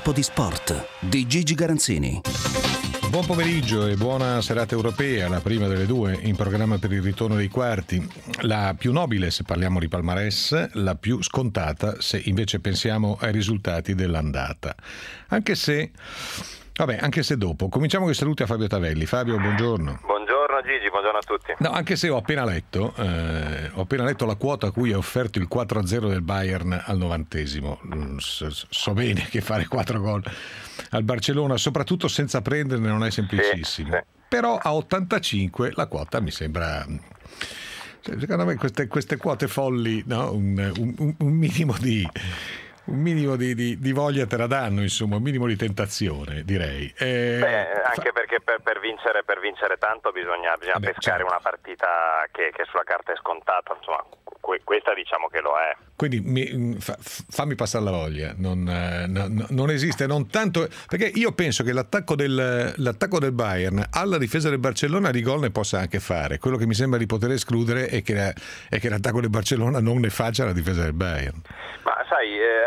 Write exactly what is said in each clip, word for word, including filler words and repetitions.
Tempo di sport di Gigi Garanzini. Buon pomeriggio e buona serata europea, la prima delle due in programma per il ritorno dei quarti. La più nobile se parliamo di palmarès, la più scontata se invece pensiamo ai risultati dell'andata. Anche se, vabbè, anche se dopo. Cominciamo con i saluti a Fabio Tavelli. Fabio, buongiorno. Buongiorno Gigi, buongiorno a tutti. No, anche se ho appena letto, eh, ho appena letto la quota a cui è offerto il quattro a zero del Bayern al novantesimo. So, so bene che fare quattro gol al Barcellona, soprattutto senza prenderne, non è semplicissimo. Sì, sì. Però a ottantacinque la quota mi sembra, secondo me queste, queste quote folli, no? un, un, un minimo di un minimo di, di, di voglia te la danno, insomma, un minimo di tentazione, direi. Eh, Beh, anche fa... perché per, per vincere per vincere tanto bisogna, bisogna Beh, pescare certo. una partita che, che sulla carta è scontata, insomma, que, questa diciamo che lo è. Quindi mi, fa, fammi passare la voglia, non, no, non esiste, non tanto, perché io penso che l'attacco del, l'attacco del Bayern alla difesa del Barcellona di gol ne possa anche fare. Quello che mi sembra di poter escludere è che, è che l'attacco del Barcellona non ne faccia la difesa del Bayern. Ma sai, eh,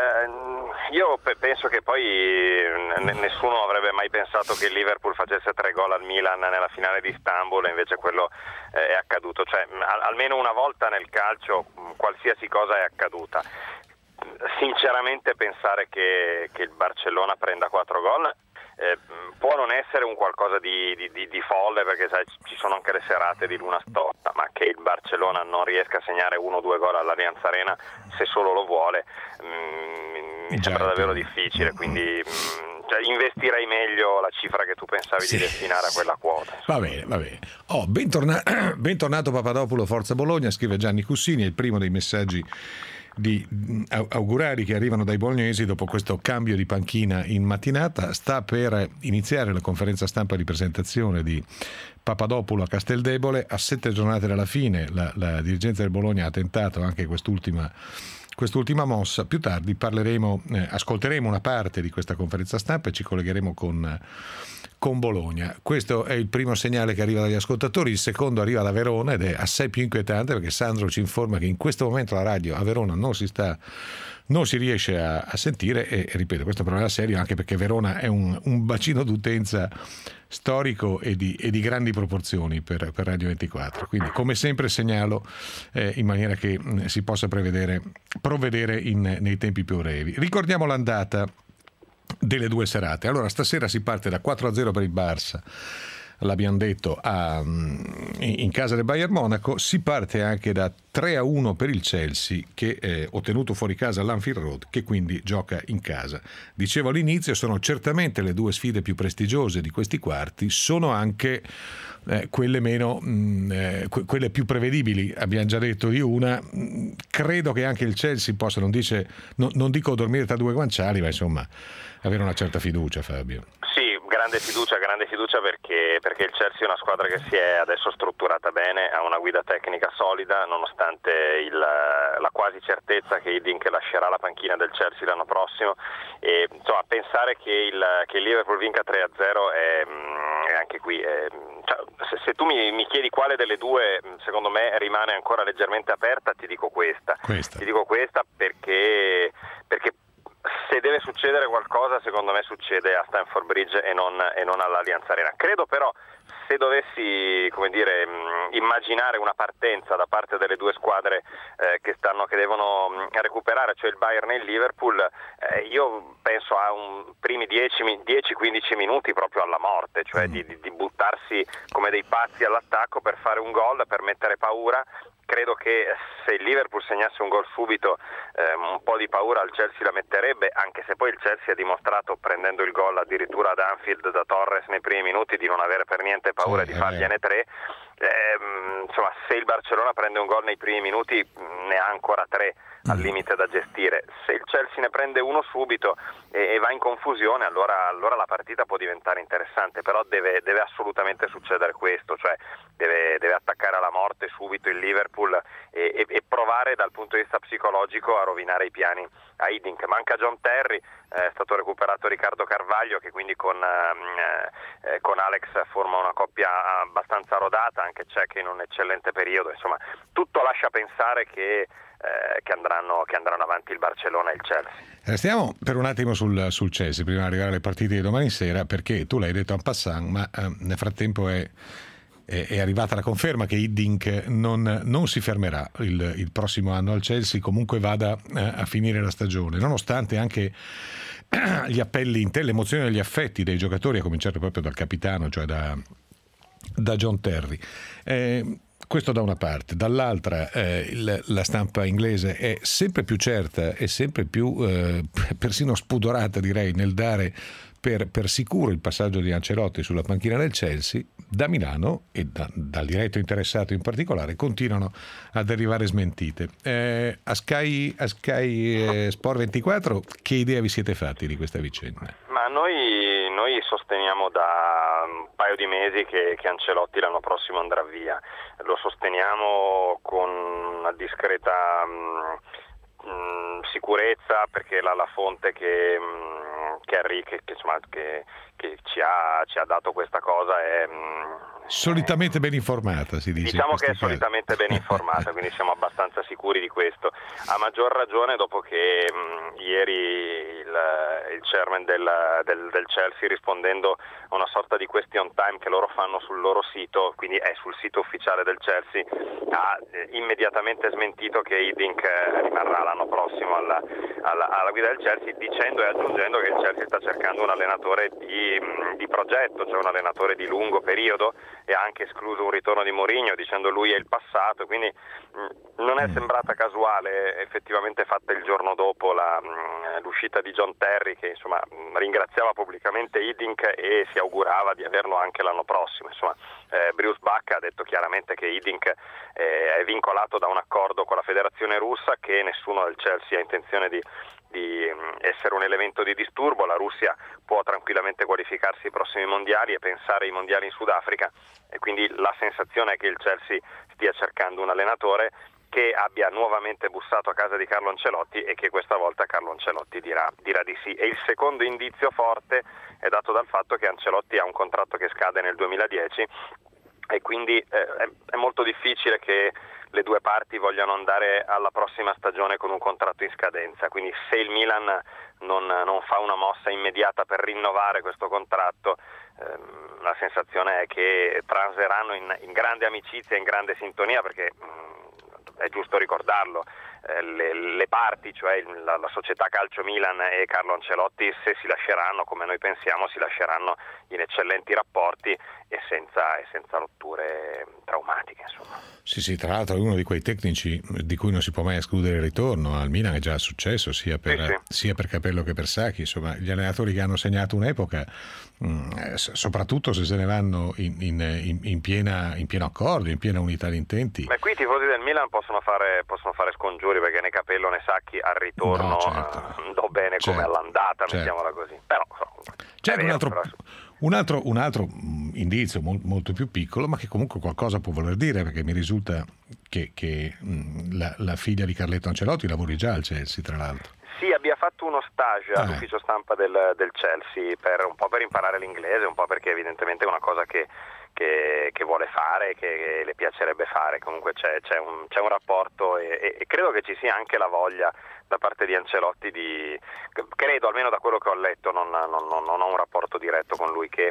io penso che poi nessuno avrebbe mai pensato che il Liverpool facesse tre gol al Milan nella finale di Istanbul, e invece quello è accaduto. Cioè, almeno una volta nel calcio qualsiasi cosa è accaduta. Sinceramente pensare che, che il Barcellona prenda quattro gol eh, può non essere un qualcosa di, di, di, di folle, perché sai, ci sono anche le serate di luna storta, ma che il Barcellona non riesca a segnare uno o due gol all'Allianz Arena, se solo lo vuole, mh, mi sembra davvero difficile, quindi mh, cioè, investirei meglio la cifra che tu pensavi sì, di destinare a quella quota. Va bene, va bene. Oh, bentorna- bentornato Papadopoulo, Forza Bologna, scrive Gianni Cussini, è il primo dei messaggi di augurari che arrivano dai bolognesi dopo questo cambio di panchina in mattinata. Sta per iniziare la conferenza stampa di presentazione di Papadopoulo a Casteldebole. A sette giornate dalla fine la, la dirigenza del Bologna ha tentato anche quest'ultima quest'ultima mossa. Più tardi parleremo, eh, ascolteremo una parte di questa conferenza stampa e ci collegheremo con con Bologna. Questo è il primo segnale che arriva dagli ascoltatori, il secondo arriva da Verona ed è assai più inquietante, perché Sandro ci informa che in questo momento la radio a Verona non si sta non si riesce a, a sentire e, ripeto, questo è un problema serio, anche perché Verona è un, un bacino d'utenza storico e di, e di grandi proporzioni per, per Radio ventiquattro, quindi come sempre segnalo eh, in maniera che mh, si possa prevedere provvedere in, nei tempi più brevi. Ricordiamo l'andata delle due serate. Allora, stasera si parte da quattro a zero per il Barça, l'abbiamo detto, a, in casa del Bayern Monaco. Si parte anche da tre a uno per il Chelsea, che è ottenuto fuori casa all'Anfield Road, che quindi gioca in casa. Dicevo all'inizio, sono certamente le due sfide più prestigiose di questi quarti, sono anche eh, quelle meno mh, eh, que- quelle più prevedibili. Abbiamo già detto di una, mh, credo che anche il Chelsea possa, non dice no, non dico dormire tra due guanciali, ma insomma avere una certa fiducia, Fabio. Sì, grande fiducia, grande fiducia perché, perché il Chelsea è una squadra che si è adesso strutturata bene, ha una guida tecnica solida, nonostante il, la quasi certezza che Hiddink lascerà la panchina del Chelsea l'anno prossimo, e insomma pensare che il, che il Liverpool vinca tre a zero è, è anche qui è, cioè, se, se tu mi, mi chiedi quale delle due secondo me rimane ancora leggermente aperta, ti dico questa, questa. ti dico questa perché perché se deve succedere qualcosa, secondo me succede a Stamford Bridge e non, e non all'Allianz Arena. Credo però, se dovessi, come dire, mh, immaginare una partenza da parte delle due squadre eh, che stanno, che devono mh, recuperare, cioè il Bayern e il Liverpool, eh, io penso a un primi dieci quindici minuti proprio alla morte, cioè mm. di, di, di buttarsi come dei pazzi all'attacco per fare un gol, per mettere paura. Credo che se il Liverpool segnasse un gol subito eh, un po' di paura al Chelsea la metterebbe, anche se poi il Chelsea ha dimostrato, prendendo il gol addirittura ad Anfield da Torres nei primi minuti, di non avere per niente paura sì, di fargliene tre. Eh, insomma, se il Barcellona prende un gol nei primi minuti ne ha ancora tre al limite da gestire. Se il Chelsea ne prende uno subito e, e va in confusione, allora, allora la partita può diventare interessante, però deve, deve assolutamente succedere questo, cioè deve, deve attaccare alla morte subito il Liverpool e, e, e provare dal punto di vista psicologico a rovinare i piani a Hiddink. Manca John Terry, è stato recuperato Riccardo Carvalho, che quindi con, eh, con Alex forma una coppia abbastanza rodata, anche Cech in un eccellente periodo. Insomma, tutto lascia pensare che eh, che, andranno, che andranno avanti il Barcellona e il Chelsea. Restiamo per un attimo sul, sul Chelsea prima di arrivare alle partite di domani sera, perché tu l'hai detto en passant, ma eh, nel frattempo è è arrivata la conferma che Hiddink non, non si fermerà il, il prossimo anno al Chelsea, comunque vada a finire la stagione, nonostante anche gli appelli, l'emozione e gli affetti dei giocatori, a cominciare proprio dal capitano, cioè da, da John Terry. Eh, questo da una parte, dall'altra eh, il, la stampa inglese è sempre più certa e sempre più eh, persino spudorata, direi, nel dare per, per sicuro il passaggio di Ancelotti sulla panchina del Chelsea. Da Milano e da, dal diretto interessato in particolare continuano ad arrivare smentite. Eh, a Sky, a Sky eh, Sport ventiquattro che idea vi siete fatti di questa vicenda? Ma noi, noi sosteniamo da un paio di mesi che, che Ancelotti l'anno prossimo andrà via. Lo sosteniamo con una discreta mh, mh, sicurezza, perché la, la fonte che, mh, che, Henry, che, che, insomma, che che ci ha, ci ha dato questa cosa è solitamente ben informata, si dice. Diciamo che è casi. solitamente ben informata, quindi siamo abbastanza sicuri di questo. A maggior ragione dopo che mh, ieri il, il chairman del, del, del Chelsea, rispondendo a una sorta di question time che loro fanno sul loro sito, quindi è sul sito ufficiale del Chelsea, ha immediatamente smentito che Hiddink rimarrà l'anno prossimo alla, alla, alla guida del Chelsea, dicendo e aggiungendo che il Chelsea sta cercando un allenatore di di progetto, cioè un allenatore di lungo periodo, e ha anche escluso un ritorno di Mourinho dicendo lui è il passato, quindi mh, non è sembrata casuale, effettivamente fatta il giorno dopo la, mh, l'uscita di John Terry, che insomma mh, ringraziava pubblicamente Hiddink e si augurava di averlo anche l'anno prossimo. Insomma, eh, Bruce Buck ha detto chiaramente che Hiddink eh, è vincolato da un accordo con la federazione russa, che nessuno del Chelsea ha intenzione di di essere un elemento di disturbo. La Russia può tranquillamente qualificarsi ai prossimi mondiali e pensare ai mondiali in Sudafrica, e quindi la sensazione è che il Chelsea stia cercando un allenatore che abbia nuovamente bussato a casa di Carlo Ancelotti e che questa volta Carlo Ancelotti dirà, dirà di sì. E il secondo indizio forte è dato dal fatto che Ancelotti ha un contratto che scade nel duemiladieci, e quindi eh, è, è molto difficile che le due parti vogliano andare alla prossima stagione con un contratto in scadenza. Quindi se il Milan non, non fa una mossa immediata per rinnovare questo contratto, ehm, la sensazione è che transeranno in, in grande amicizia, in grande sintonia, perché mh, è giusto ricordarlo, eh, le, le parti, cioè la, la società Calcio Milan e Carlo Ancelotti, se si lasceranno, come noi pensiamo, si lasceranno in eccellenti rapporti e senza, e senza rotture traumatiche, insomma. Sì, sì, tra l'altro è uno di quei tecnici di cui non si può mai escludere il ritorno. Al Milan è già successo, sia per, sì, sì. sia per Capello che per Sacchi. Insomma, gli allenatori che hanno segnato un'epoca, mh, soprattutto se se ne vanno in, in, in, in, piena, in pieno accordo, in piena unità di intenti. Ma qui i tifosi del Milan possono fare, possono fare scongiuri, perché né Capello né Sacchi al ritorno no, certo. andò bene come certo. all'andata, certo. mettiamola così. Però, certo, vero, un altro... però... Un altro, un altro indizio molto più piccolo, ma che comunque qualcosa può voler dire, perché mi risulta che, che la, la figlia di Carletto Ancelotti lavori già al Chelsea, tra l'altro. Sì, abbia fatto uno stage ah, all'ufficio stampa del, del Chelsea, per un po' per imparare l'inglese, un po' perché evidentemente è una cosa che, che, che vuole fare, che, che le piacerebbe fare. Comunque c'è, c'è, un, c'è un rapporto e, e credo che ci sia anche la voglia da parte di Ancelotti di, credo, almeno da quello che ho letto, non, non, non ho un rapporto diretto con lui, che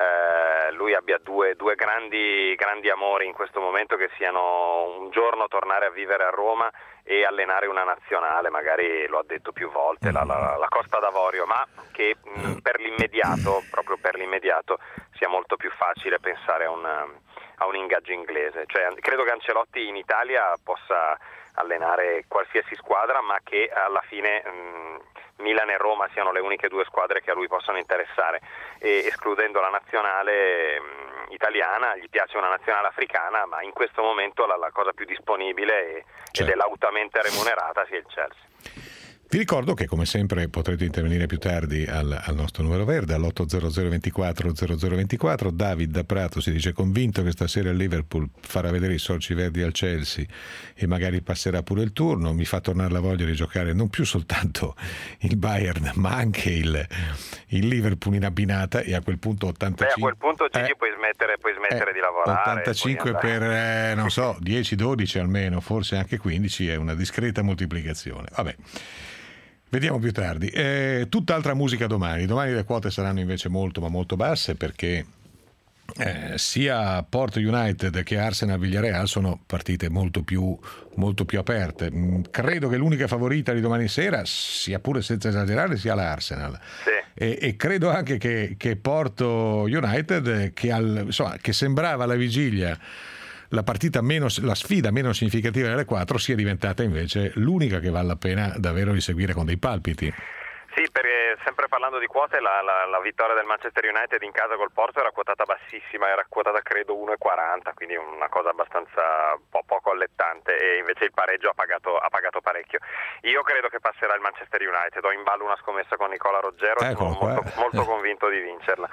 eh, lui abbia due, due grandi, grandi amori in questo momento, che siano un giorno tornare a vivere a Roma e allenare una nazionale, magari lo ha detto più volte, la, la, la Costa d'Avorio, ma che mh, per l'immediato, proprio per l'immediato, sia molto più facile pensare a un, a un ingaggio inglese. Cioè, credo che Ancelotti in Italia possa allenare qualsiasi squadra, ma che alla fine mh, Milan e Roma siano le uniche due squadre che a lui possono interessare, e escludendo la nazionale mh, italiana, gli piace una nazionale africana, ma in questo momento la, la cosa più disponibile e, certo. ed è lautamente remunerata sia il Chelsea. Vi ricordo che come sempre potrete intervenire più tardi al, al nostro numero verde all'otto zero zero ventiquattro zero zero ventiquattro. David da Prato si dice convinto che stasera il Liverpool farà vedere i sorci verdi al Chelsea e magari passerà pure il turno. Mi fa tornare la voglia di giocare non più soltanto il Bayern ma anche il, il Liverpool in abbinata, e a quel punto ottantacinque. Beh, a quel punto Gigi eh, puoi smettere smettere, puoi smettere eh, di lavorare. ottantacinque per, eh, non so, dieci dodici almeno, forse anche quindici, è una discreta moltiplicazione. Vabbè. Vediamo più tardi. Eh, tutt'altra musica domani. Domani le quote saranno invece molto ma molto basse perché eh, sia Porto United che Arsenal Villarreal sono partite molto più, molto più aperte. Credo che l'unica favorita di domani sera, sia pure senza esagerare, sia l'Arsenal. Sì. E, e credo anche che, che Porto United, che, al, insomma, che sembrava alla vigilia la partita meno, la sfida meno significativa delle quattro, sia diventata invece l'unica che vale la pena davvero di seguire con dei palpiti. Sì, perché sempre parlando di quote, la, la, la vittoria del Manchester United in casa col Porto era quotata bassissima, era quotata credo uno e quaranta, quindi una cosa abbastanza po- poco allettante, e invece il pareggio ha pagato, ha pagato parecchio. Io credo che passerà il Manchester United, ho in ballo una scommessa con Nicola Ruggero, Eccolo sono molto, qua. molto convinto di vincerla,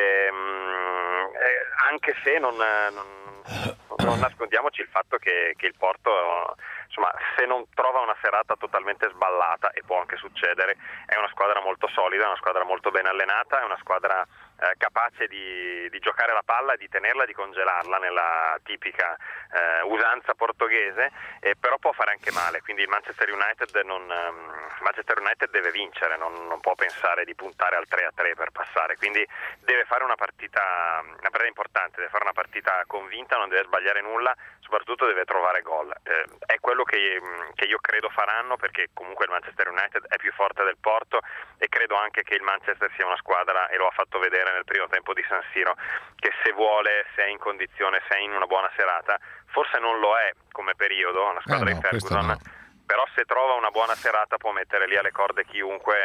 ehm, eh, anche se non, non, non nascondiamoci il fatto che, che il Porto, insomma, se non trova una serata totalmente sballata, e può anche succedere, è una squadra molto solida, è una squadra molto ben allenata, è una squadra eh, capace di, di giocare la palla, di tenerla, di congelarla nella tipica eh, usanza portoghese, eh, però può fare anche male, quindi il Manchester United, non, um, Manchester United deve vincere, non, non può pensare di puntare al tre a tre per passare, quindi deve fare una partita, una partita importante, deve fare una partita convinta, non deve sbagliare nulla, soprattutto deve trovare gol. Eh, è quello che, che io credo faranno, perché comunque il Manchester United è più forte del Porto, e credo anche che il Manchester sia una squadra, e lo ha fatto vedere nel primo tempo di San Siro, che se vuole, se è in condizione, se è in una buona serata, forse non lo è come periodo, una squadra eh no, di Ferguson, no. però se trova una buona serata può mettere lì alle corde chiunque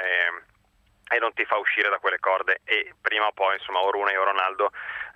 e, e non ti fa uscire da quelle corde, e prima o poi, insomma, o Rooney o Ronaldo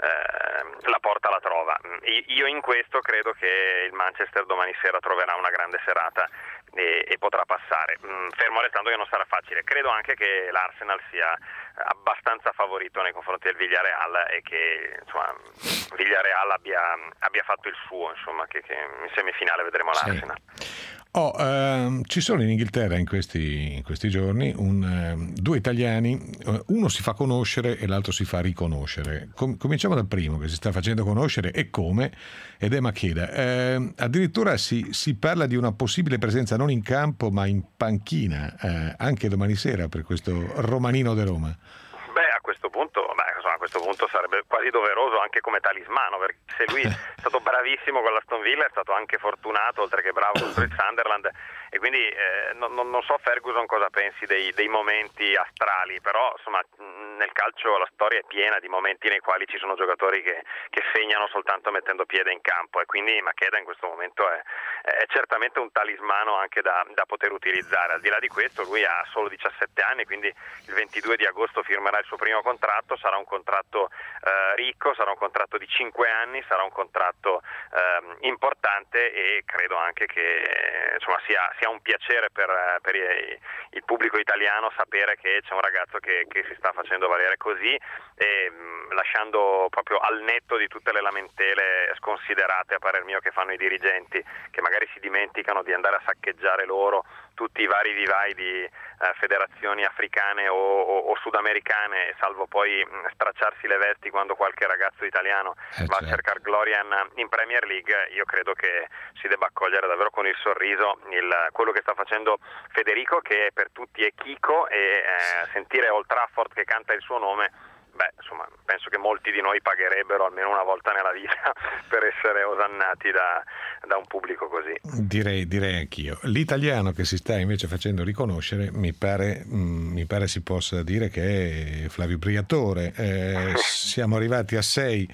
eh, la porta la trova. Io in questo credo che il Manchester domani sera troverà una grande serata e, e potrà passare, fermo restando che non sarà facile. Credo anche che l'Arsenal sia abbastanza favorito nei confronti del Villarreal, e che, insomma, Villarreal abbia, abbia fatto il suo, insomma, che, che in semifinale vedremo l'Arsenal. Sì. Oh, ehm, ci sono in Inghilterra in questi, in questi giorni un, eh, due italiani, uno si fa conoscere e l'altro si fa riconoscere. Com- cominciamo dal primo, che si sta facendo conoscere, e come, ed è Macheda. Eh, addirittura si, si parla di una possibile presenza non in campo ma in panchina eh, anche domani sera per questo romanino di Roma. Beh, a questo punto, beh, insomma, a questo punto sarebbe quasi doveroso anche come talismano, perché se lui è stato bravissimo con l'Aston Villa, è stato anche fortunato, oltre che bravo contro il Sunderland, e quindi eh, non, non so Ferguson cosa pensi dei, dei momenti astrali, però insomma nel calcio la storia è piena di momenti nei quali ci sono giocatori che, che segnano soltanto mettendo piede in campo, e quindi Macheda in questo momento è, è certamente un talismano anche da, da poter utilizzare. Al di là di questo, lui ha solo diciassette anni, quindi il ventidue di agosto firmerà il suo primo contratto, sarà un contratto eh, ricco, sarà un contratto di cinque anni, sarà un contratto eh, importante, e credo anche che insomma sia, sia un piacere per, per il pubblico italiano sapere che c'è un ragazzo che, che si sta facendo valere così, e mh, lasciando proprio al netto di tutte le lamentele sconsiderate, a parer mio, che fanno i dirigenti, che magari si dimenticano di andare a saccheggiare loro tutti i vari vivai di eh, federazioni africane o, o, o sudamericane, salvo poi mh, stracciarsi le vesti quando qualche ragazzo italiano eh va certo. a cercare gloria in, in Premier League. Io credo che si debba accogliere davvero con il sorriso il, quello che sta facendo Federico, che per tutti è Chico, e eh, sentire Old Trafford che canta il suo nome, beh, insomma, penso che molti di noi pagherebbero almeno una volta nella vita per essere osannati da, da un pubblico così. Direi, direi anch'io. L'italiano che si sta invece facendo riconoscere, mi pare, mh, mi pare si possa dire che è Flavio Briatore. Eh, siamo arrivati a sei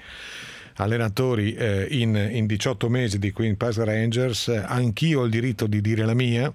allenatori eh, in, in diciotto mesi di Queen Park Rangers. Anch'io ho il diritto di dire la mia.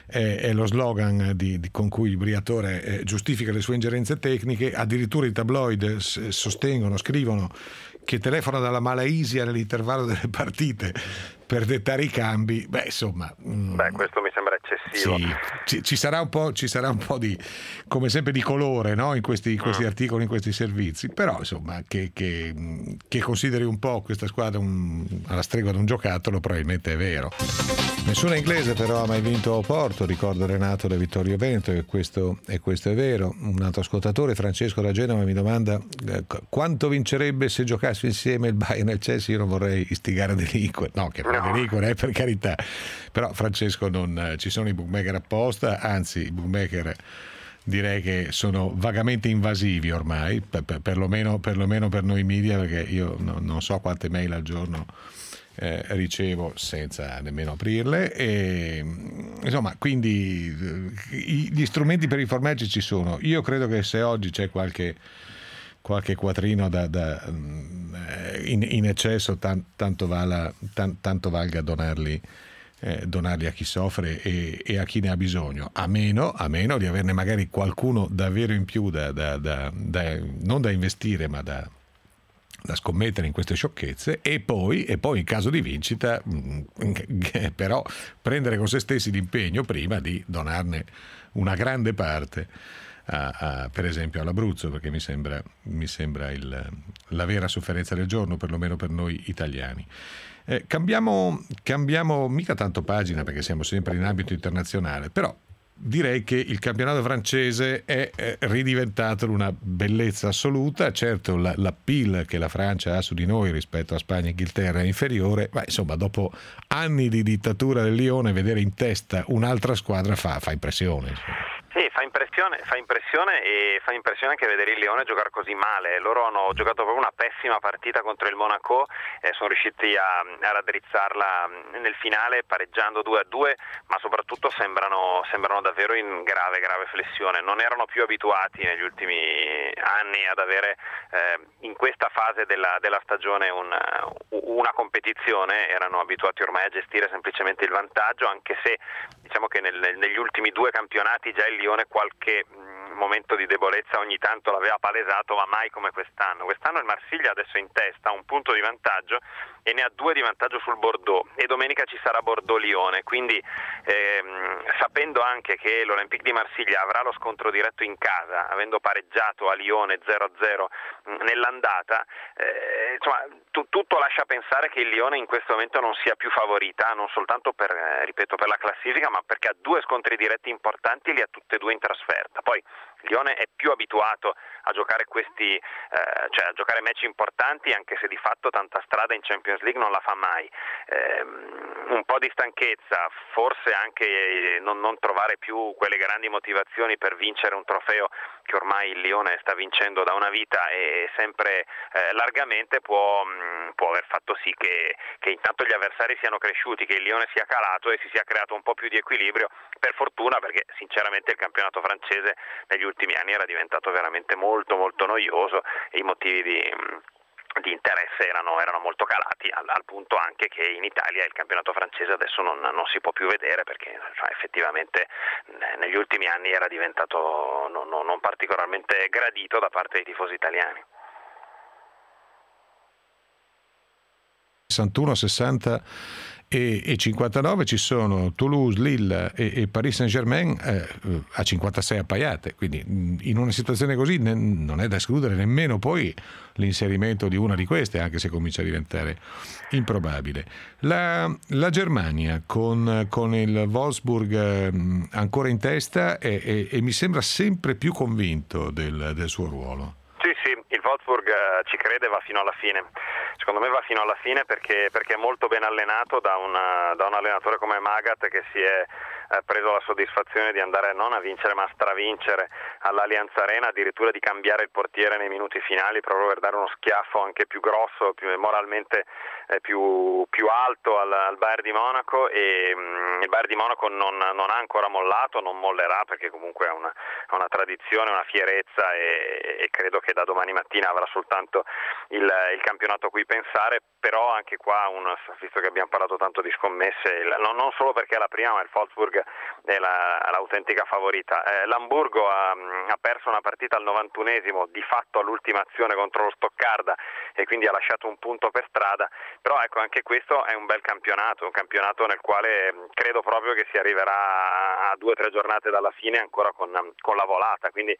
È lo slogan di, di, con cui il Briatore eh, giustifica le sue ingerenze tecniche. Addirittura i tabloid s- sostengono, scrivono che telefona dalla Malaysia nell'intervallo delle partite per dettare i cambi. Beh, insomma, Beh, questo mi sembra eccessivo. eccessivo. Sì, ci, ci sarà un po', ci sarà un po' di, come sempre, di colore, no? in questi, in questi mm. articoli, in questi servizi, però insomma che, che, che consideri un po' questa squadra un, alla stregua di un giocattolo probabilmente è vero. Nessuna inglese però ha mai vinto a Oporto, ricordo Renato da Vittorio Veneto, e questo, e questo è vero. Un altro ascoltatore, Francesco da Genova, mi domanda eh, quanto vincerebbe se giocasse insieme il Bayern e il Chelsea. Io non vorrei istigare a delinquere, no che non no. delinquere, eh, per carità, però Francesco non eh, ci sono i bookmaker apposta, anzi i bookmaker direi che sono vagamente invasivi ormai, per, per, perlomeno, perlomeno per noi media, perché io no, non so quante mail al giorno Eh, ricevo senza nemmeno aprirle, e insomma quindi gli strumenti per informarci ci sono. Io credo che se oggi c'è qualche qualche quattrino da, da, in, in eccesso tan, tanto, vala, tan, tanto valga donarli eh, donarli a chi soffre e, e a chi ne ha bisogno, a meno, a meno di averne magari qualcuno davvero in più da, da, da, da non da investire ma da da scommettere in queste sciocchezze, e poi, e poi in caso di vincita però prendere con se stessi l'impegno prima di donarne una grande parte a, a, per esempio all'Abruzzo, perché mi sembra, mi sembra il, la vera sofferenza del giorno, perlomeno per noi italiani. Eh, cambiamo, cambiamo mica tanto pagina perché siamo sempre in ambito internazionale, però direi che il campionato francese è ridiventato una bellezza assoluta. Certo la, l'appeal che la Francia ha su di noi rispetto a Spagna e Inghilterra è inferiore, ma insomma dopo anni di dittatura del Lione vedere in testa un'altra squadra fa, fa impressione. Sì, fa impressione, fa impressione e fa impressione anche vedere il Lione giocare così male. Loro hanno giocato proprio una pessima partita contro il Monaco e sono riusciti a, a raddrizzarla nel finale pareggiando due a due, ma soprattutto sembrano, sembrano davvero in grave grave flessione. Non erano più abituati negli ultimi anni ad avere eh, in questa fase della, della stagione un, una competizione, erano abituati ormai a gestire semplicemente il vantaggio, anche se diciamo che nel, negli ultimi due campionati già il Lione qualche mh, momento di debolezza ogni tanto l'aveva palesato, ma mai come quest'anno. Quest'anno il Marsiglia adesso è in testa, ha un punto di vantaggio e ne ha due di vantaggio sul Bordeaux, e domenica ci sarà Bordeaux-Lione, quindi ehm, sapendo anche che l'Olympique di Marsiglia avrà lo scontro diretto in casa, avendo pareggiato a Lione zero a zero nell'andata, eh, insomma t- tutto lascia pensare che il Lione in questo momento non sia più favorita, non soltanto per, eh, ripeto, per la classifica, ma perché ha due scontri diretti importanti e li ha tutte e due in trasferta. Poi il Lione è più abituato a giocare questi, eh, cioè a giocare match importanti, anche se di fatto tanta strada in Champions League non la fa mai. Eh, un po' di stanchezza, forse anche non, non trovare più quelle grandi motivazioni per vincere un trofeo che ormai il Lione sta vincendo da una vita e sempre eh, largamente può, mh, può aver fatto sì che, che intanto gli avversari siano cresciuti, che il Lione sia calato e si sia creato un po' più di equilibrio, per fortuna, perché sinceramente il campionato francese negli ultimi anni era diventato veramente molto molto noioso e i motivi di, di interesse erano, erano molto calati, al, al punto anche che in Italia il campionato francese adesso non, non si può più vedere, perché cioè, effettivamente negli ultimi anni era diventato non, non, non particolarmente gradito da parte dei tifosi italiani. sessantuno, sessanta e cinquantanove ci sono Toulouse, Lille e, e Paris Saint-Germain eh, a cinquantasei appaiate, quindi in una situazione così ne, non è da escludere nemmeno poi l'inserimento di una di queste, anche se comincia a diventare improbabile. La, la Germania con, con il Wolfsburg eh, ancora in testa e, e, e mi sembra sempre più convinto del, del suo ruolo. Sì, sì, il Wolfsburg eh, ci crede, va fino alla fine. Secondo me va fino alla fine perché, perché è molto ben allenato da, una, da un allenatore come Magath, che si è eh, preso la soddisfazione di andare non a vincere ma a stravincere all'Allianz Arena, addirittura di cambiare il portiere nei minuti finali proprio per dare uno schiaffo anche più grosso, più moralmente eh, più, più alto al, al Bayern di Monaco, e mh, il Bayern di Monaco non, non ha ancora mollato, non mollerà, perché comunque ha una, una tradizione, una fierezza e, e credo che da domani mattina avrà soltanto il, il campionato a cui pensare. Però anche qua, un, visto che abbiamo parlato tanto di scommesse, il, non, non solo perché è la prima, ma il Wolfsburg è la, l'autentica favorita. Eh, l'Amburgo ha, ha perso una partita al novantunesimo, di fatto all'ultima azione contro lo Stoccarda, e quindi ha lasciato un punto per strada, però ecco, anche questo è un bel campionato, un campionato nel quale credo proprio che si arriverà a due o tre giornate dalla fine ancora con, con la volata, quindi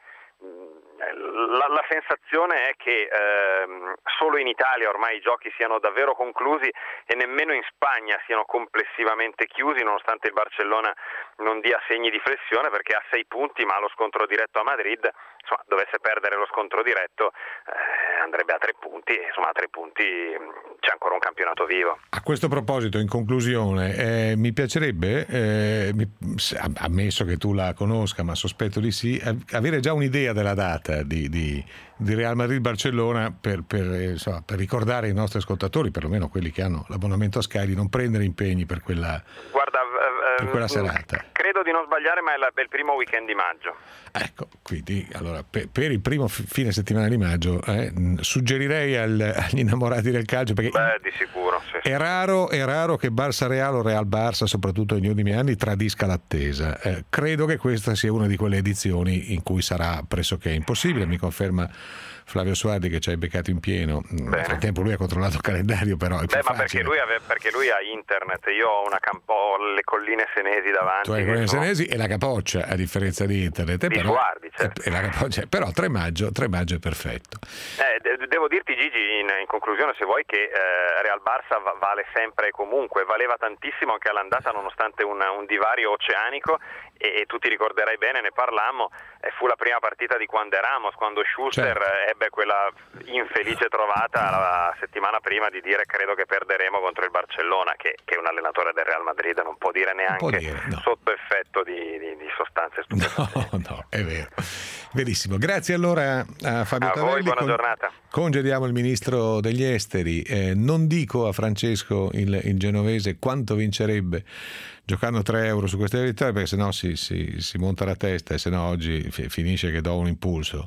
La, la sensazione è che ehm, solo in Italia ormai i giochi siano davvero conclusi e nemmeno in Spagna siano complessivamente chiusi, nonostante il Barcellona non dia segni di flessione, perché ha sei punti, ma lo scontro diretto a Madrid, insomma, dovesse perdere lo scontro diretto eh, andrebbe a tre punti, e insomma a tre punti c'è ancora un campionato vivo. A questo proposito, in conclusione, eh, mi piacerebbe, eh, mi, ammesso che tu la conosca, ma sospetto di sì, avere già un'idea della data di, di, di Real Madrid-Barcellona per, per, insomma, per ricordare ai nostri ascoltatori, perlomeno quelli che hanno l'abbonamento a Sky, di non prendere impegni per quella, Guarda, per quella serata. Credo di non sbagliare, ma è, la, è il primo weekend di maggio. Ecco, quindi allora per, per il primo f- fine settimana di maggio eh, suggerirei al, agli innamorati del calcio, perché Beh, di sicuro, sì, è raro, è raro che Barça Real o Real Barça, soprattutto negli ultimi anni, tradisca l'attesa. Eh, credo che questa sia una di quelle edizioni in cui sarà pressoché impossibile, mi conferma Flavio Suardi che ci hai beccato in pieno. Bene. Nel frattempo lui ha controllato il calendario, però è più Beh, ma facile. perché lui, ave, perché lui ha internet, io ho una campo, le colline senesi davanti. Tu hai le colline sono... senesi e la capoccia, a differenza di internet. Di però, Suardi, certo. e la capoccia, però tre maggio, tre maggio è perfetto. Eh, de- devo dirti Gigi, in, in conclusione, se vuoi, che eh, Real Barça va- vale sempre e comunque, valeva tantissimo anche all'andata nonostante un, un divario oceanico, e, e tu ti ricorderai bene, ne parlammo, eh, fu la prima partita di Juan de Ramos, quando Schuster certo. ebbe quella infelice trovata la settimana prima di dire credo che perderemo contro il Barcellona, che, che un allenatore del Real Madrid non può dire neanche può dire, no. sotto effetto di, di, di sostanze stupefacenti. No, no, è vero. Verissimo. Grazie allora a Fabio a Tavelli. Voi, buona Con, giornata. Congediamo il ministro degli esteri. Eh, non dico a Francesco, il, il genovese, quanto vincerebbe giocando tre euro su queste vittorie, perché sennò si, si, si monta la testa, e sennò oggi f- finisce che do un impulso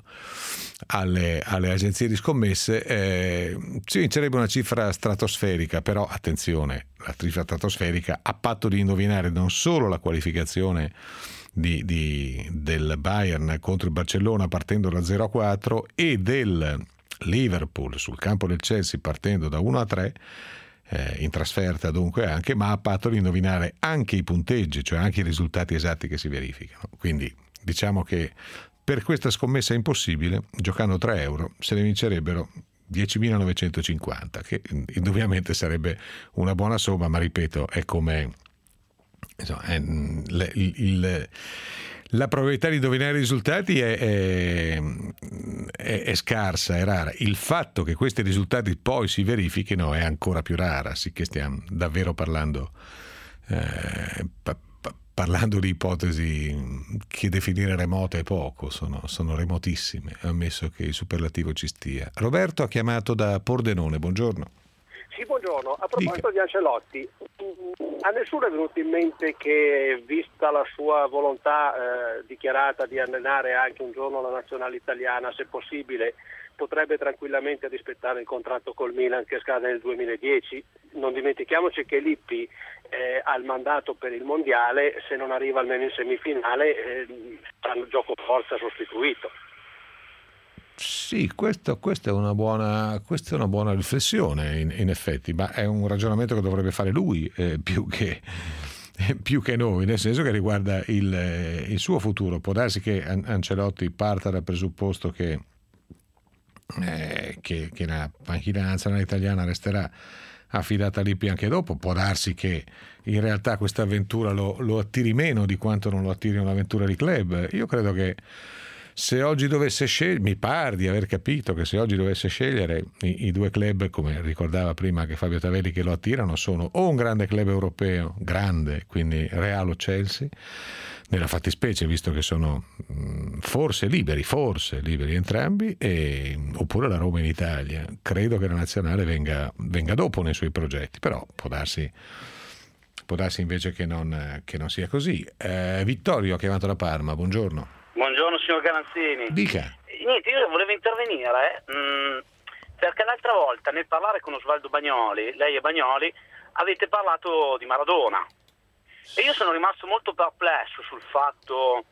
alle, alle agenzie di scommesse. Eh, si vincerebbe una cifra stratosferica, però attenzione, la cifra stratosferica a patto di indovinare non solo la qualificazione Di, di, del Bayern contro il Barcellona partendo da zero a quattro e del Liverpool sul campo del Chelsea partendo da uno a tre, eh, in trasferta dunque anche, ma a patto di indovinare anche i punteggi, cioè anche i risultati esatti che si verificano. Quindi diciamo che per questa scommessa impossibile, giocando tre euro, se ne vincerebbero diecimilanovecentocinquanta, che indubbiamente sarebbe una buona somma, ma ripeto, è come insomma, è, il, il, la probabilità di indovinare i risultati è, è, è, è scarsa, è rara. Il fatto che questi risultati poi si verifichino è ancora più rara, sì che stiamo davvero parlando eh, pa, pa, parlando di ipotesi che definire remote è poco, sono, sono remotissime, ammesso che il superlativo ci stia. Roberto ha chiamato da Pordenone, buongiorno. Sì, buongiorno. A proposito Dica. di Ancelotti, a nessuno è venuto in mente che, vista la sua volontà eh, dichiarata di allenare anche un giorno la nazionale italiana, se possibile, potrebbe tranquillamente rispettare il contratto col Milan che scade nel duemiladieci? Non dimentichiamoci che Lippi eh, ha il mandato per il mondiale, se non arriva almeno in semifinale eh, sarà il gioco forza sostituito. Sì, questo, questa è una buona, questa è una buona riflessione in, in effetti, ma è un ragionamento che dovrebbe fare lui eh, più che eh, più che noi, nel senso che riguarda il, eh, il suo futuro. Può darsi che An- Ancelotti parta dal presupposto che, eh, che, che la panchina nazionale italiana resterà affidata a Lippi anche dopo, può darsi che in realtà questa avventura lo, lo attiri meno di quanto non lo attiri un'avventura di club. Io credo che se oggi dovesse scegliere, mi pare di aver capito che se oggi dovesse scegliere i, i due club, come ricordava prima anche Fabio Tavelli, che lo attirano sono o un grande club europeo, grande, quindi Real o Chelsea, nella fattispecie, visto che sono mh, forse liberi, forse liberi entrambi, e, oppure la Roma in Italia. Credo che la nazionale venga, venga dopo nei suoi progetti, però può darsi, può darsi invece che non, che non sia così. Eh, Vittorio ha chiamato da Parma, buongiorno. Buongiorno signor Garanzini. Dica. Niente, io volevo intervenire mh, perché l'altra volta nel parlare con Osvaldo Bagnoli, lei e Bagnoli, avete parlato di Maradona E io sono rimasto molto perplesso sul fatto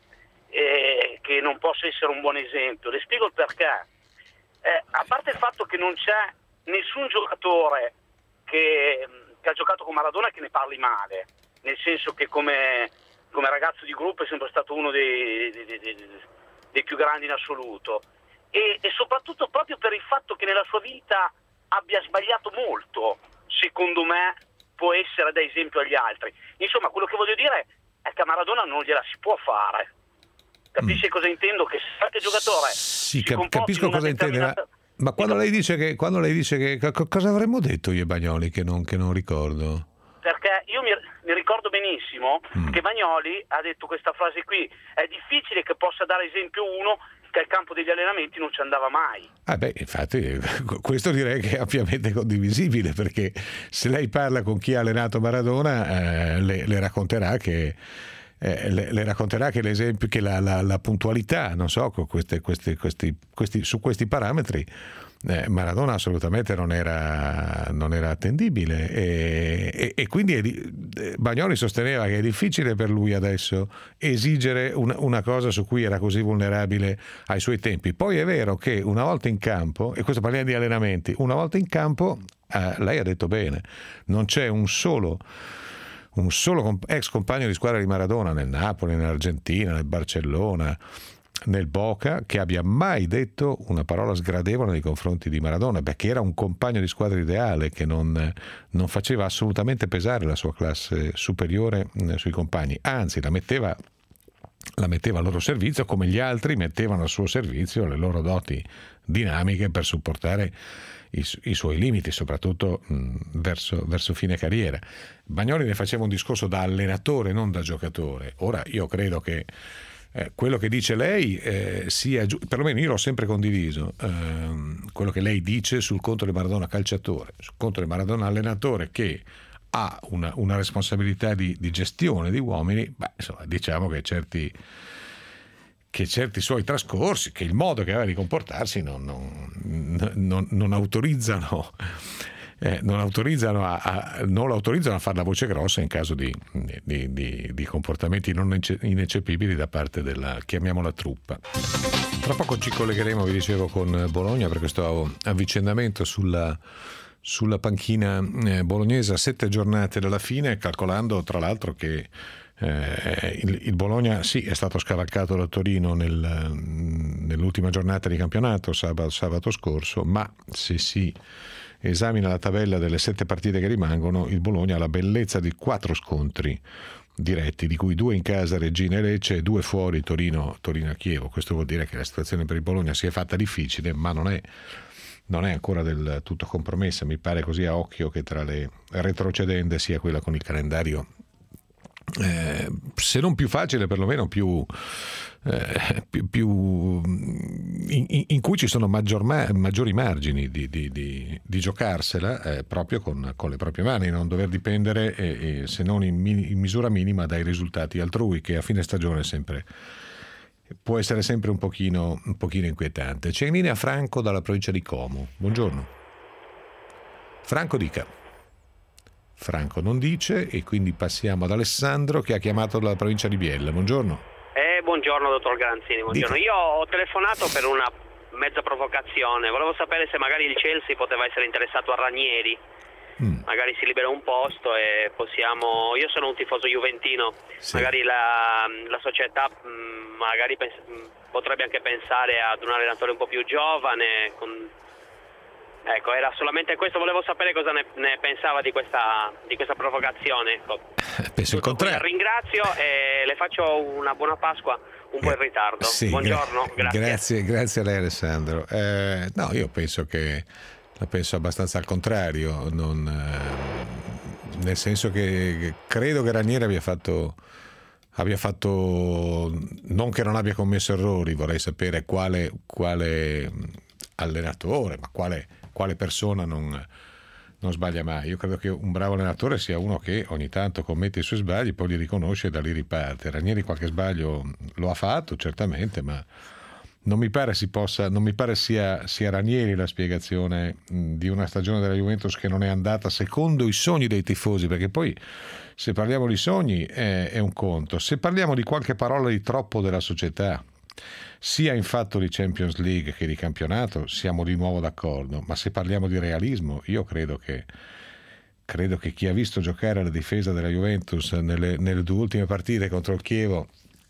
eh, che non possa essere un buon esempio. Le spiego il perché. Eh, a parte il fatto che non c'è nessun giocatore che, che ha giocato con Maradona che ne parli male, nel senso che come, come ragazzo di gruppo è sempre stato uno dei, dei, dei, dei più grandi in assoluto, e, e soprattutto proprio per il fatto che nella sua vita abbia sbagliato molto, secondo me può essere da esempio agli altri. Insomma, quello che voglio dire è che a Maradona non gliela si può fare. Capisci mm. cosa intendo? Che se qualche giocatore sì, si cap- capisco cosa determinata... intende, ma, ma quando lei dice che quando lei dice che co- cosa avremmo detto io e Bagnoli che non, che non ricordo? Perché io mi, mi ricordo benissimo mm. che Bagnoli ha detto questa frase qui: è difficile che possa dare esempio uno che al campo degli allenamenti non ci andava mai. Ah beh, infatti questo direi che è ampiamente condivisibile, perché se lei parla con chi ha allenato Maradona eh, le, le racconterà che Eh, le, le racconterà che l'esempio, che la, la, la puntualità, non so, con queste, questi, questi, questi, su questi parametri eh, Maradona assolutamente non era, non era attendibile, e, e, e quindi è di, Bagnoli sosteneva che è difficile per lui adesso esigere una, una cosa su cui era così vulnerabile ai suoi tempi. Poi è vero che una volta in campo, e questo parliamo di allenamenti, una volta in campo eh, lei ha detto bene, non c'è un solo un solo ex compagno di squadra di Maradona nel Napoli, nell'Argentina, nel Barcellona, nel Boca, che abbia mai detto una parola sgradevole nei confronti di Maradona, perché era un compagno di squadra ideale che non, non faceva assolutamente pesare la sua classe superiore sui compagni, anzi la metteva la metteva al loro servizio, come gli altri mettevano al suo servizio le loro doti dinamiche per supportare i, i suoi limiti, soprattutto mh, verso, verso fine carriera. Bagnoli ne faceva un discorso da allenatore, non da giocatore. Ora io credo che eh, quello che dice lei eh, sia giu- perlomeno io l'ho sempre condiviso, ehm, quello che lei dice sul conto di Maradona calciatore, sul conto di Maradona allenatore, che ha una, una responsabilità di, di gestione di uomini. Beh, insomma, diciamo che certi che certi suoi trascorsi, che il modo che aveva di comportarsi non, non, non, non autorizzano eh, non autorizzano a, a, non lo autorizzano a fare la voce grossa in caso di, di, di, di comportamenti non ineccepibili da parte della, chiamiamola, truppa. Tra poco ci collegheremo, vi dicevo, con Bologna per questo avvicendamento sulla sulla panchina eh, bolognese a sette giornate dalla fine, calcolando tra l'altro che eh, il, il Bologna sì è stato scavalcato da Torino nel, nell'ultima giornata di campionato sabato, sabato scorso, ma se si esamina la tabella delle sette partite che rimangono, il Bologna ha la bellezza di quattro scontri diretti, di cui due in casa, Reggina e Lecce, e due fuori, Torino, Torino a Chievo. Questo vuol dire che la situazione per il Bologna si è fatta difficile, ma non è non è ancora del tutto compromessa. Mi pare così a occhio che tra le retrocedende sia quella con il calendario eh, se non più facile, perlomeno più, eh, più, più in, in cui ci sono maggior ma, maggiori margini di, di, di, di giocarsela eh, proprio con, con le proprie mani, non dover dipendere eh, eh, se non in, in misura minima dai risultati altrui, che a fine stagione sempre può essere sempre un pochino, un pochino inquietante. C'è in linea Franco dalla provincia di Como. Buongiorno. Franco, dica. Franco non dice, e quindi passiamo ad Alessandro, che ha chiamato dalla provincia di Biella. Buongiorno. Eh, buongiorno dottor Garanzini, buongiorno. Dica. Io ho telefonato per una mezza provocazione. Volevo sapere se magari il Chelsea poteva essere interessato a Ranieri. Mm. Magari si libera un posto e possiamo, io sono un tifoso juventino, sì. Magari la, la società mh, magari pens- potrebbe anche pensare ad un allenatore un po' più giovane con... ecco, era solamente questo, volevo sapere cosa ne, ne pensava di questa, di questa provocazione, ecco. Penso il contrario. La ringrazio e le faccio una buona Pasqua un po' in ritardo. Sì, buongiorno, gra- grazie. grazie grazie a lei Alessandro. Eh, no, io penso che la penso abbastanza al contrario, non, eh, nel senso che credo che Ranieri abbia fatto, abbia fatto, non che non abbia commesso errori, vorrei sapere quale, quale allenatore, ma quale, quale persona non, non sbaglia mai. Io credo che un bravo allenatore sia uno che ogni tanto commette i suoi sbagli, poi li riconosce e da lì riparte. Ranieri qualche sbaglio lo ha fatto, certamente, ma non mi pare si possa, non mi pare sia, sia Ranieri la spiegazione mh, di una stagione della Juventus che non è andata secondo i sogni dei tifosi, perché poi se parliamo di sogni è, è un conto, se parliamo di qualche parola di troppo della società, sia in fatto di Champions League che di campionato, siamo di nuovo d'accordo, ma se parliamo di realismo, io credo che credo che chi ha visto giocare la difesa della Juventus nelle, nelle due ultime partite contro il Chievo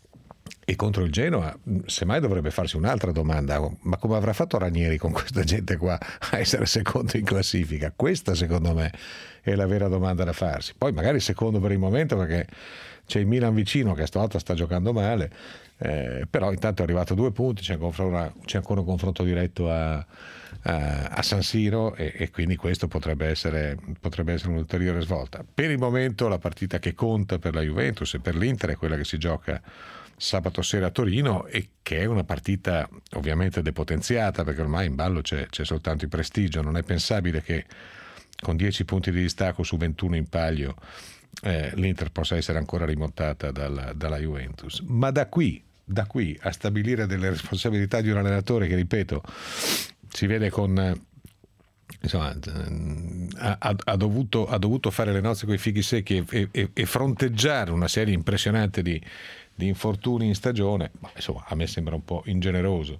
e contro il Genoa, semmai dovrebbe farsi un'altra domanda: ma come avrà fatto Ranieri con questa gente qua a essere secondo in classifica? Questa secondo me è la vera domanda da farsi. Poi magari secondo per il momento perché c'è il Milan vicino che stavolta sta giocando male, eh, però intanto è arrivato a due punti, c'è ancora, c'è ancora un confronto diretto a, a, a San Siro e, e quindi questo potrebbe essere, potrebbe essere un'ulteriore svolta. Per il momento la partita che conta per la Juventus e per l'Inter è quella che si gioca sabato sera a Torino e che è una partita ovviamente depotenziata perché ormai in ballo c'è, c'è soltanto il prestigio. Non è pensabile che con dieci punti di distacco su ventuno in palio eh, l'Inter possa essere ancora rimontata dalla, dalla Juventus, ma da qui, da qui a stabilire delle responsabilità di un allenatore che, ripeto, si vede con insomma ha, ha, dovuto, ha dovuto fare le nozze con i fighi secchi e, e, e fronteggiare una serie impressionante di di infortuni in stagione, ma insomma a me sembra un po' ingeneroso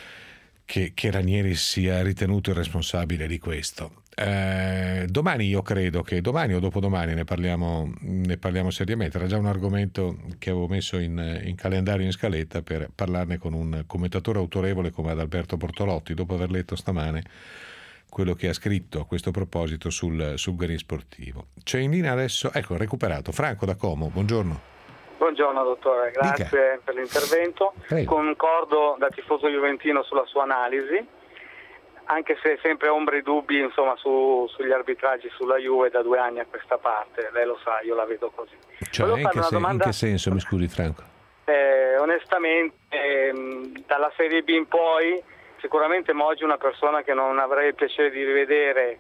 che, che Ranieri sia ritenuto il responsabile di questo. Eh, domani io credo che domani o dopodomani ne parliamo, ne parliamo seriamente. Era già un argomento che avevo messo in, in calendario, in scaletta, per parlarne con un commentatore autorevole come Adalberto Bortolotti, dopo aver letto stamane quello che ha scritto a questo proposito sul, sul Guerin Sportivo. C'è in linea adesso, ecco, recuperato Franco da Como, buongiorno. Buongiorno dottore, grazie Dica. per l'intervento. Prego. Concordo da tifoso juventino sulla sua analisi, anche se sempre ombra e dubbi insomma, su, sugli arbitraggi sulla Juve da due anni a questa parte, lei lo sa, io la vedo così. Cioè, in che, se, domanda... in che senso, mi scusi Franco? Eh, onestamente, ehm, dalla Serie B in poi, sicuramente Moggi è una persona che non avrei il piacere di rivedere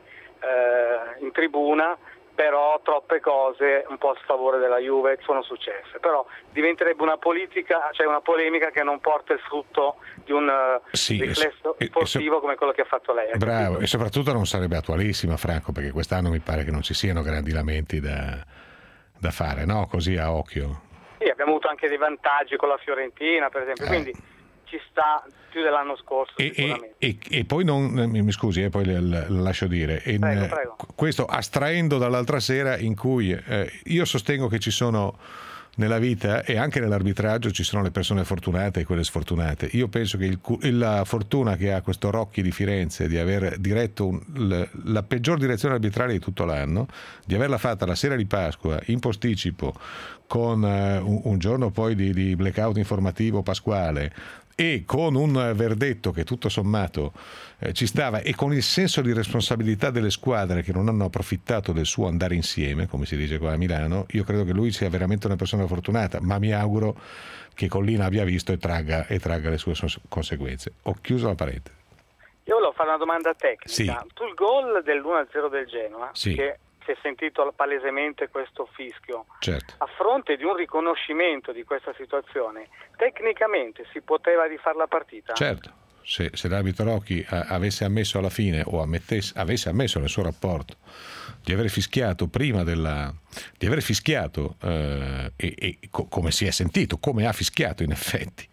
eh, in tribuna, però troppe cose un po' a sfavore della Juve sono successe, però diventerebbe una politica, cioè una polemica che non porta il frutto di un sì, riflesso e, sportivo e so, come quello che ha fatto lei. Bravo, capito? E soprattutto non sarebbe attualissima, Franco, perché quest'anno mi pare che non ci siano grandi lamenti da, da fare, no? Così a occhio. Sì, abbiamo avuto anche dei vantaggi con la Fiorentina, per esempio, eh. quindi ci sta più dell'anno scorso e, sicuramente. E, e, e poi non mi scusi, eh, poi le, le, le lascio dire in, prego, prego. Questo astraendo dall'altra sera in cui eh, io sostengo che ci sono nella vita e anche nell'arbitraggio ci sono le persone fortunate e quelle sfortunate. Io penso che il, la fortuna che ha questo Rocchi di Firenze di aver diretto un, la, la peggior direzione arbitrale di tutto l'anno, di averla fatta la sera di Pasqua in posticipo con uh, un, un giorno poi di, di blackout informativo pasquale e con un verdetto che tutto sommato eh, ci stava, e con il senso di responsabilità delle squadre che non hanno approfittato del suo andare insieme, come si dice qua a Milano, io credo che lui sia veramente una persona fortunata, ma mi auguro che Collina abbia visto e tragga, e tragga le sue conseguenze. Ho chiuso la parete. Io volevo fare una domanda tecnica. Sì. Tu il gol dell'uno a zero del Genoa, sì. che si è sentito palesemente questo fischio, certo. A fronte di un riconoscimento di questa situazione, tecnicamente si poteva rifare la partita? Certo, se, se l'arbitro Rocchi avesse ammesso alla fine o ammettesse, avesse ammesso nel suo rapporto di aver fischiato prima della di aver fischiato eh, e, e co- come si è sentito, come ha fischiato in effetti,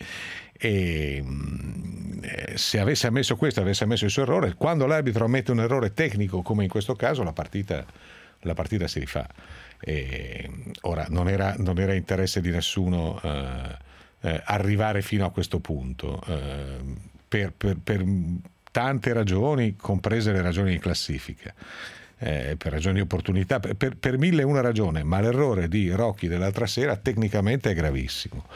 e eh, se avesse ammesso questo, avesse ammesso il suo errore, quando l'arbitro ammette un errore tecnico come in questo caso, la partita la partita si rifà. E ora non era, non era interesse di nessuno eh, eh, arrivare fino a questo punto eh, per, per, per tante ragioni, comprese le ragioni di classifica, eh, per ragioni di opportunità, per, per, per mille e una ragione, ma l'errore di Rocchi dell'altra sera tecnicamente è gravissimo.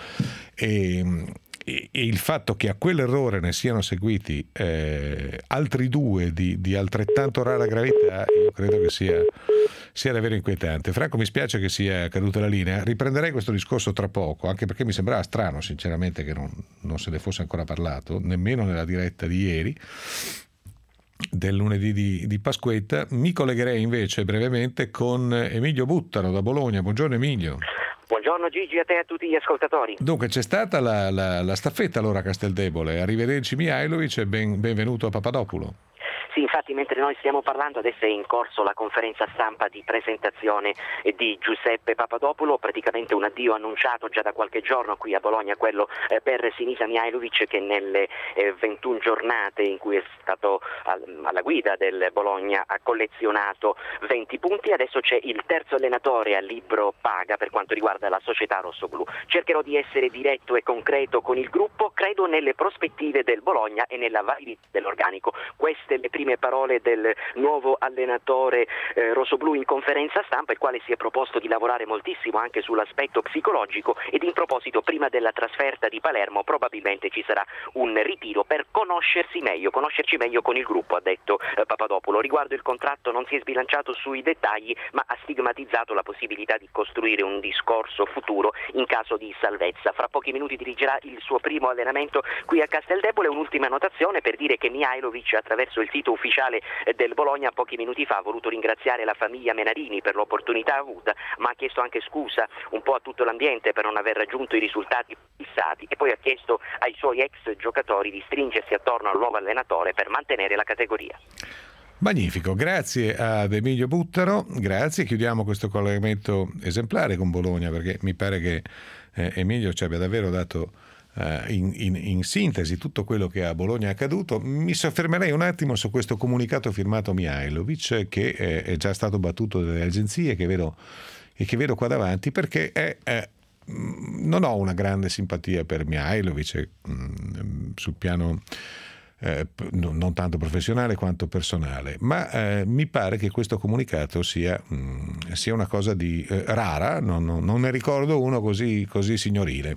E, e il fatto che a quell'errore ne siano seguiti eh, altri due di, di altrettanto rara gravità, io credo che sia, sia davvero inquietante. Franco, mi spiace che sia caduta la linea, riprenderei questo discorso tra poco, anche perché mi sembrava strano sinceramente che non, non se ne fosse ancora parlato, nemmeno nella diretta di ieri, del lunedì di, di Pasquetta. Mi collegherei invece brevemente con Emilio Buttano da Bologna. Buongiorno Emilio. Buongiorno Gigi, a te e a tutti gli ascoltatori. Dunque c'è stata la, la, la staffetta allora a Casteldebole. Arrivederci Mihajlovic e ben, benvenuto a Papadopoulos. Sì, infatti mentre noi stiamo parlando adesso è in corso la conferenza stampa di presentazione di Giuseppe Papadopoulos, praticamente un addio annunciato già da qualche giorno qui a Bologna, quello eh, per Sinisa Mihajlovic, che nelle eh, ventuno giornate in cui è stato al, alla guida del Bologna ha collezionato venti punti. Adesso c'è il terzo allenatore a libro paga per quanto riguarda la società rossoblù. Cercherò di essere diretto e concreto con il gruppo, credo nelle prospettive del Bologna e nella validità dell'organico. Queste le prime parole del nuovo allenatore eh, rossoblù in conferenza stampa, il quale si è proposto di lavorare moltissimo anche sull'aspetto psicologico, ed in proposito prima della trasferta di Palermo probabilmente ci sarà un ritiro per conoscersi meglio, conoscerci meglio con il gruppo, ha detto eh, Papadopoulos. Riguardo il contratto non si è sbilanciato sui dettagli, ma ha stigmatizzato la possibilità di costruire un discorso futuro in caso di salvezza. Fra pochi minuti dirigerà il suo primo allenamento qui a Casteldebole. Un'ultima notazione per dire che Mihajlovic, attraverso il sito ufficiale del Bologna, pochi minuti fa ha voluto ringraziare la famiglia Menarini per l'opportunità avuta, ma ha chiesto anche scusa un po' a tutto l'ambiente per non aver raggiunto i risultati fissati, e poi ha chiesto ai suoi ex giocatori di stringersi attorno al nuovo allenatore per mantenere la categoria. Magnifico, grazie ad Emilio Buttaro, grazie. Chiudiamo questo collegamento esemplare con Bologna, perché mi pare che eh, Emilio ci abbia davvero dato Uh, in, in, in sintesi tutto quello che a Bologna è accaduto. Mi soffermerei un attimo su questo comunicato firmato Mihajlovic, che è, è già stato battuto dalle agenzie che vedo, e che vedo qua davanti, perché è, è, non ho una grande simpatia per Mihajlovic mh, sul piano eh, non tanto professionale quanto personale, ma eh, mi pare che questo comunicato sia, mh, sia una cosa di eh, rara, non, non, non ne ricordo uno così, così signorile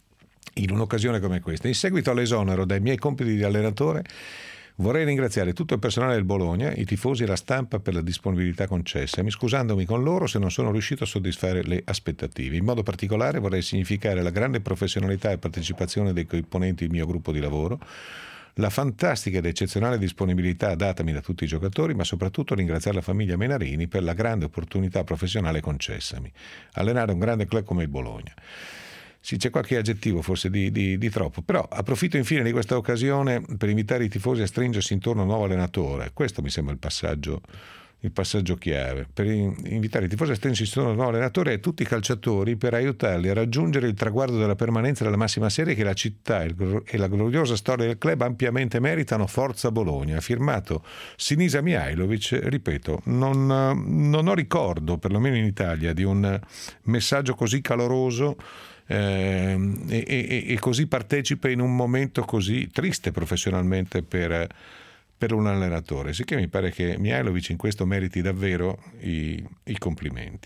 in un'occasione come questa. In seguito all'esonero dai miei compiti di allenatore, vorrei ringraziare tutto il personale del Bologna, i tifosi e la stampa per la disponibilità concessa, mi scusandomi con loro se non sono riuscito a soddisfare le aspettative. In modo particolare vorrei significare la grande professionalità e partecipazione dei componenti del mio gruppo di lavoro, la fantastica ed eccezionale disponibilità datami da tutti i giocatori, ma soprattutto ringraziare la famiglia Menarini per la grande opportunità professionale concessami. Allenare un grande club come il Bologna. Sì, c'è qualche aggettivo forse di, di, di troppo, però approfitto infine di questa occasione per invitare i tifosi a stringersi intorno a un nuovo allenatore. Questo mi sembra il passaggio, il passaggio chiave, per invitare i tifosi a stringersi intorno a un nuovo allenatore e tutti i calciatori per aiutarli a raggiungere il traguardo della permanenza della massima serie che la città e la gloriosa storia del club ampiamente meritano. Forza Bologna. Firmato Sinisa Mihajlovic. Ripeto, non, non ho ricordo, perlomeno in Italia, di un messaggio così caloroso Eh, e, e, e così partecipe in un momento così triste professionalmente per, per un allenatore, sicché mi pare che Mihajlovic in questo meriti davvero i, i complimenti.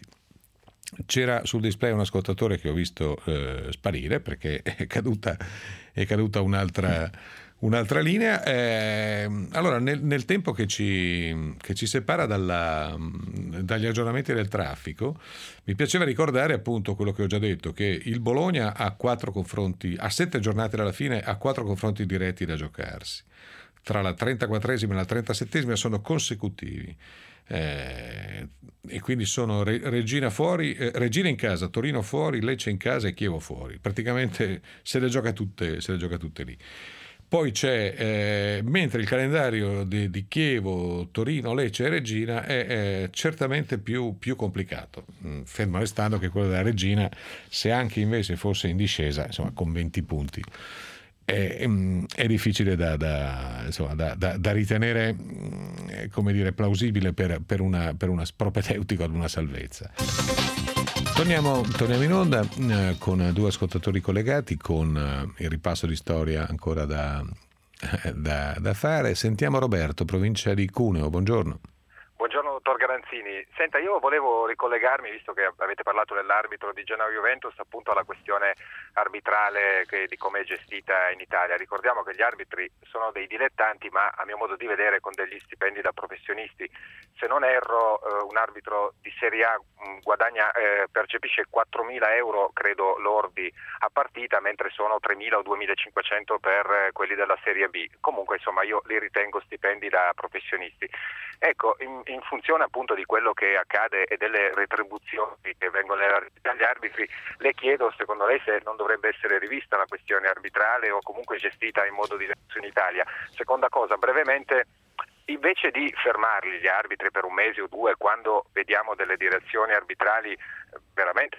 C'era sul display un ascoltatore che ho visto eh, sparire perché è caduta, è caduta un'altra Un'altra linea, eh, allora nel, nel tempo che ci, che ci separa dalla, dagli aggiornamenti del traffico, mi piaceva ricordare appunto quello che ho già detto, che il Bologna ha quattro confronti, a sette giornate dalla fine, ha quattro confronti diretti da giocarsi. Tra la trentaquattresima e la trentasettesima sono consecutivi. Eh, e quindi sono Re, Regina fuori, eh, Regina in casa, Torino fuori, Lecce in casa e Chievo fuori. Praticamente se le gioca tutte, se le gioca tutte lì. Poi c'è, eh, mentre il calendario di, di Chievo, Torino, Lecce e Regina è, è certamente più, più complicato, fermo restando che quello della Regina, se anche invece fosse in discesa, insomma con venti punti, è, è difficile da, da, insomma, da, da, da ritenere, come dire, plausibile per, per, una, per una propedeutico ad una salvezza. Torniamo, torniamo in onda eh, con due ascoltatori collegati, con eh, il ripasso di storia ancora da, eh, da, da fare. Sentiamo Roberto, provincia di Cuneo, buongiorno. Buongiorno dottor Garanzini. Senta, io volevo ricollegarmi, visto che avete parlato dell'arbitro di Genoa-Juventus, appunto alla questione arbitrale che, di come è gestita in Italia. Ricordiamo che gli arbitri sono dei dilettanti, ma a mio modo di vedere con degli stipendi da professionisti. Se non erro, eh, un arbitro di Serie A mh, guadagna, eh, percepisce quattromila euro, credo, lordi a partita, mentre sono tremila o duemilacinquecento per eh, quelli della Serie B. Comunque, insomma, io li ritengo stipendi da professionisti. Ecco, in, in funzione appunto appunto di quello che accade e delle retribuzioni che vengono agli arbitri, le chiedo secondo lei se non dovrebbe essere rivista la questione arbitrale o comunque gestita in modo diverso in Italia. Seconda cosa, brevemente, invece di fermarli gli arbitri per un mese o due quando vediamo delle direzioni arbitrali veramente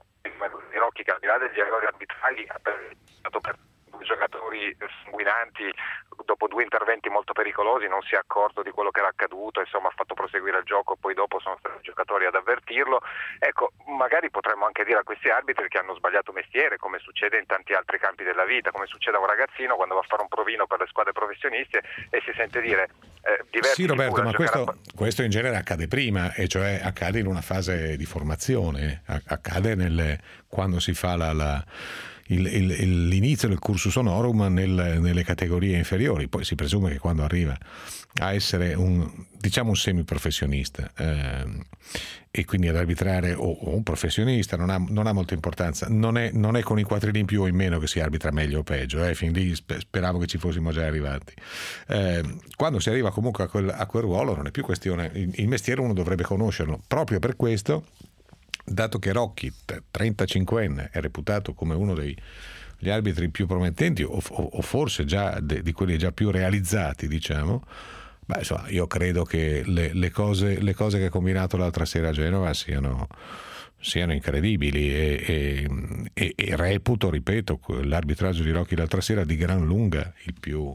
Rocchi, che al di là degli errori arbitrali ha stato per giocatori sanguinanti, dopo due interventi molto pericolosi non si è accorto di quello che era accaduto, insomma ha fatto proseguire il gioco, poi dopo sono stati i giocatori ad avvertirlo. Ecco, magari potremmo anche dire a questi arbitri che hanno sbagliato mestiere, come succede in tanti altri campi della vita, come succede a un ragazzino quando va a fare un provino per le squadre professioniste e si sente dire eh, diversi. Sì, Roberto, ma questo, a... questo in genere accade prima, e cioè accade in una fase di formazione, accade nelle, quando si fa la, la Il, il, l'inizio del cursus honorum nel, nelle categorie inferiori. Poi si presume che quando arriva a essere un, diciamo un semiprofessionista eh, e quindi ad arbitrare o, o un professionista non ha, non ha molta importanza, non è, non è con i quattrini in più o in meno che si arbitra meglio o peggio, eh. Fin lì speravo che ci fossimo già arrivati. Eh, quando si arriva comunque a quel, a quel ruolo non è più questione, il, il mestiere uno dovrebbe conoscerlo, proprio per questo. Dato che Rocchi, trentacinquenne, è reputato come uno degli arbitri più promettenti o, o, o forse già de, di quelli già più realizzati, diciamo, beh, insomma, io credo che le, le, cose, le cose che ha combinato l'altra sera a Genova siano, siano incredibili e, e, e, e reputo, ripeto, l'arbitraggio di Rocchi l'altra sera di gran lunga il più...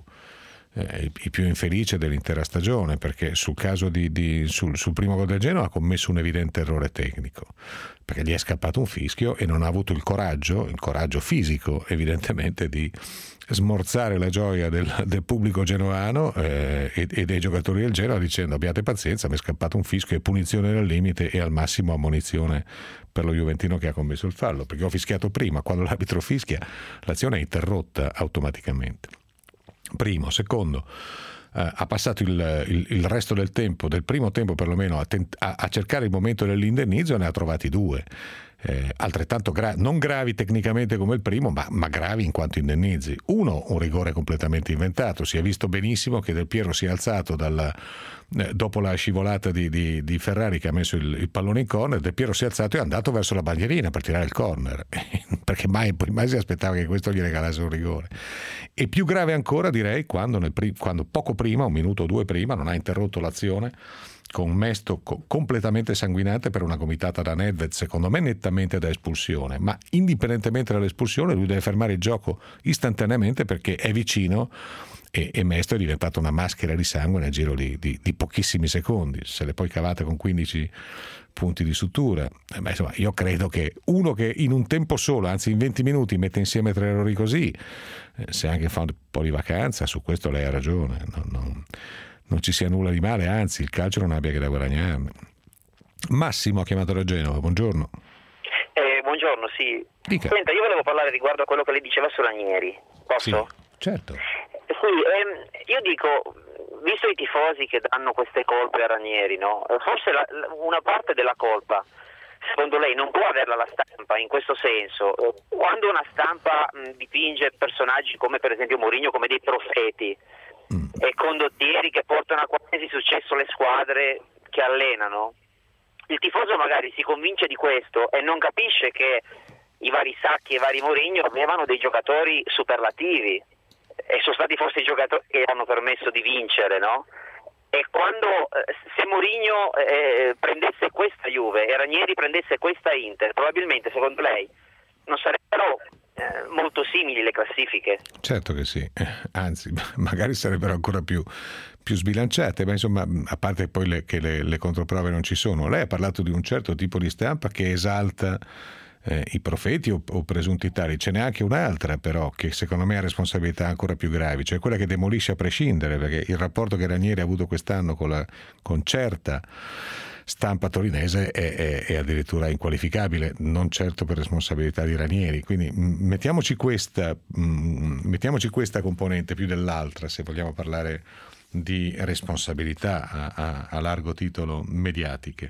Eh, il più infelice dell'intera stagione, perché sul caso di, di sul, sul primo gol del Genoa ha commesso un evidente errore tecnico, perché gli è scappato un fischio e non ha avuto il coraggio, il coraggio fisico evidentemente, di smorzare la gioia del, del pubblico genoano eh, e, e dei giocatori del Genoa dicendo abbiate pazienza, mi è scappato un fischio e punizione dal limite e al massimo ammonizione per lo juventino che ha commesso il fallo, perché ho fischiato prima, quando l'arbitro fischia l'azione è interrotta automaticamente. Primo, secondo, eh, ha passato il, il, il resto del tempo, del primo tempo perlomeno, a, tent- a, a cercare il momento dell'indennizzo e ne ha trovati due, eh, altrettanto gra- non gravi tecnicamente come il primo, ma, ma gravi in quanto indennizi. Uno, un rigore completamente inventato, si è visto benissimo che Del Piero si è alzato dalla, eh, dopo la scivolata di, di, di Ferrari che ha messo il, il pallone in corner, Del Piero si è alzato e è andato verso la bandierina per tirare il corner, perché mai, mai si aspettava che questo gli regalasse un rigore. E più grave ancora, direi, quando, nel pri- quando poco prima, un minuto o due prima, non ha interrotto l'azione con un mesto co- completamente sanguinante per una gomitata da Nedved, secondo me nettamente da espulsione, ma indipendentemente dall'espulsione lui deve fermare il gioco istantaneamente perché è vicino e, e Mesto è diventato una maschera di sangue nel giro di, di, di pochissimi secondi, se le poi cavate con quindici punti di sutura. Eh beh, insomma, io credo che uno che in un tempo solo, anzi in venti minuti, mette insieme tre errori così, eh, se anche fa un po' di vacanza, su questo lei ha ragione, non, non, non ci sia nulla di male, anzi il calcio non abbia che da guadagnarne. Massimo ha chiamato da Genova, buongiorno. Eh, buongiorno, sì. Dica. Senta, io volevo parlare riguardo a quello che lei diceva su Ranieri, posso? Sì, certo. Sì, ehm, io dico, visto i tifosi che danno queste colpe a Ranieri, no? Forse la, una parte della colpa, secondo lei, non può averla la stampa in questo senso. Quando una stampa mh, dipinge personaggi come per esempio Mourinho come dei profeti mm. e condottieri che portano a qualsiasi successo le squadre che allenano, il tifoso magari si convince di questo e non capisce che i vari Sacchi e i vari Mourinho avevano dei giocatori superlativi e sono stati forse i giocatori che hanno permesso di vincere, no? E quando se Mourinho eh, prendesse questa Juve e Ranieri prendesse questa Inter, probabilmente secondo lei non sarebbero eh, molto simili le classifiche? Certo che sì, anzi magari sarebbero ancora più, più sbilanciate, ma insomma, a parte poi le, che le, le controprove non ci sono. Lei ha parlato di un certo tipo di stampa che esalta Eh, i profeti o, o presunti tali, ce n'è anche un'altra però che secondo me ha responsabilità ancora più gravi, cioè quella che demolisce a prescindere, perché il rapporto che Ranieri ha avuto quest'anno con, la, con certa stampa torinese è, è, è addirittura inqualificabile, non certo per responsabilità di Ranieri, quindi m- mettiamoci questa m- mettiamoci questa componente più dell'altra se vogliamo parlare di responsabilità a, a, a largo titolo mediatiche.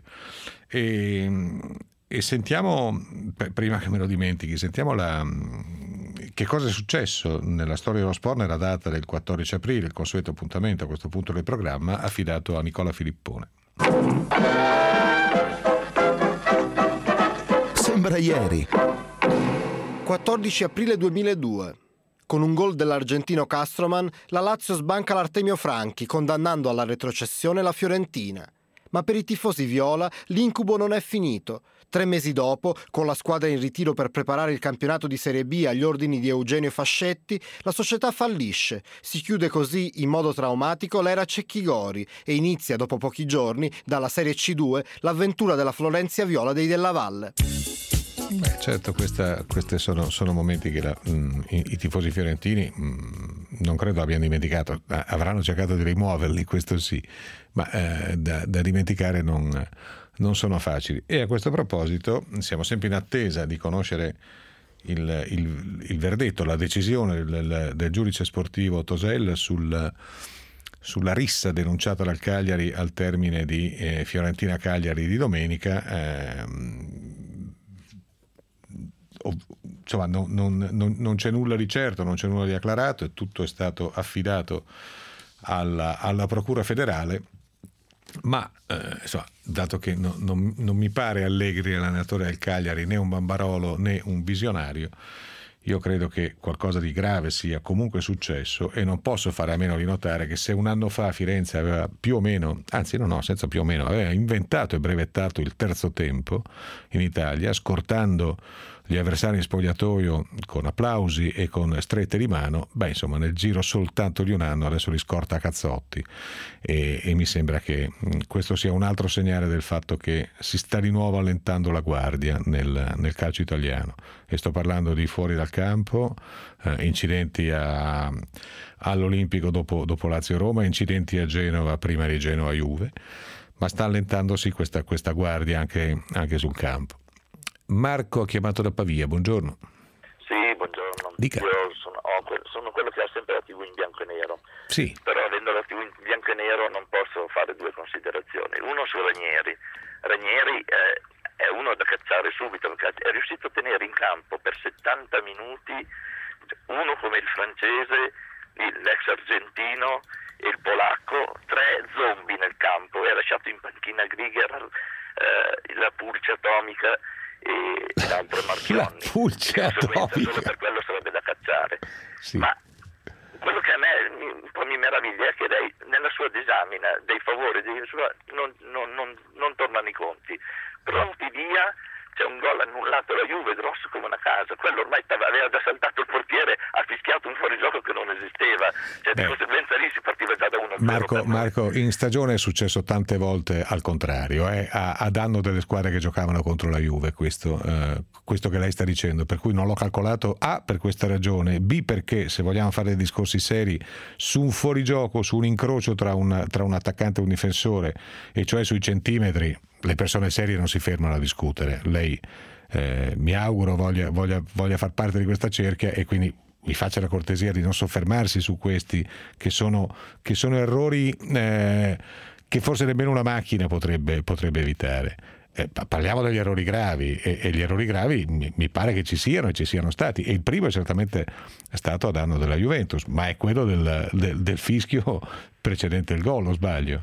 E E sentiamo, prima che me lo dimentichi, sentiamo la, che cosa è successo nella storia dello sport nella data del quattordici aprile, il consueto appuntamento a questo punto del programma affidato a Nicola Filippone. Sembra ieri. quattordici aprile duemiladue. Con un gol dell'argentino Castroman, la Lazio sbanca l'Artemio Franchi, condannando alla retrocessione la Fiorentina. Ma per i tifosi viola l'incubo non è finito. Tre mesi dopo, con la squadra in ritiro per preparare il campionato di Serie B agli ordini di Eugenio Fascetti, la società fallisce. Si chiude così in modo traumatico l'era Cecchigori e inizia dopo pochi giorni, dalla Serie C due, l'avventura della Florenzia Viola dei Della Valle. Beh, certo, questa, questi sono, sono momenti che la, mh, i, i tifosi fiorentini mh, non credo abbiano dimenticato. Avranno cercato di rimuoverli, questo sì, ma eh, da, da dimenticare non, non sono facili. E a questo proposito siamo sempre in attesa di conoscere il, il, il verdetto, la decisione del, del giudice sportivo Tosel sul, sulla rissa denunciata dal Cagliari al termine di eh, Fiorentina-Cagliari di domenica. Eh, Insomma, non, non, non, non c'è nulla di certo, non c'è nulla di acclarato e tutto è stato affidato alla, alla Procura federale, ma eh, insomma, dato che no, non, non mi pare Allegri l'allenatore del Cagliari né un bambarolo né un visionario, io credo che qualcosa di grave sia comunque successo e non posso fare a meno di notare che se un anno fa Firenze aveva più o meno, anzi no no, senza più o meno, aveva inventato e brevettato il terzo tempo in Italia, scortando gli avversari in spogliatoio con applausi e con strette di mano, beh insomma nel giro soltanto di un anno adesso li scorta a cazzotti e, e mi sembra che questo sia un altro segnale del fatto che si sta di nuovo allentando la guardia nel, nel calcio italiano, e sto parlando di fuori dal campo, eh, incidenti a, all'Olimpico dopo, dopo Lazio-Roma, incidenti a Genova prima di Genoa-Juve, ma sta allentandosi questa, questa guardia anche, anche sul campo. Marco ha chiamato da Pavia, buongiorno. Sì, buongiorno. Dica. Io sono, ho, sono quello che ha sempre la tivù in bianco e nero. Sì. Però avendo la tivù in bianco e nero non posso fare due considerazioni. Uno su Ranieri. Ranieri è, è uno da cacciare subito, perché è riuscito a tenere in campo per settanta minuti uno come il francese, l'ex argentino e il polacco, tre zombie nel campo, e ha lasciato in panchina Grigher, eh, la pulce atomica e l'altro Marchionni. La pulce atomica. Solo per quello sarebbe da cacciare. Sì. Ma quello che a me mi, un po' mi meraviglia è che lei nella sua disamina dei favori dei, non, non, non, non tornano i conti. Pronti via, c'è un gol annullato alla Juve grosso come una casa, quello ormai aveva già saltato il portiere, ha fischiato un fuorigioco che non esisteva, cioè di conseguenza lì si partiva già da uno. Marco, Marco, in stagione è successo tante volte al contrario, eh, a, a danno delle squadre che giocavano contro la Juve, questo, eh, questo che lei sta dicendo, per cui non l'ho calcolato A per questa ragione, B perché se vogliamo fare dei discorsi seri su un fuorigioco, su un incrocio tra un, tra un attaccante e un difensore, e cioè sui centimetri, le persone serie non si fermano a discutere. Lei eh, mi auguro voglia, voglia, voglia far parte di questa cerchia e quindi mi faccia la cortesia di non soffermarsi su questi che sono, che sono errori eh, che forse nemmeno una macchina potrebbe, potrebbe evitare. Eh, parliamo degli errori gravi e, e gli errori gravi mi, mi pare che ci siano e ci siano stati, e il primo è certamente stato a danno della Juventus, ma è quello del, del, del fischio precedente il gol, o sbaglio?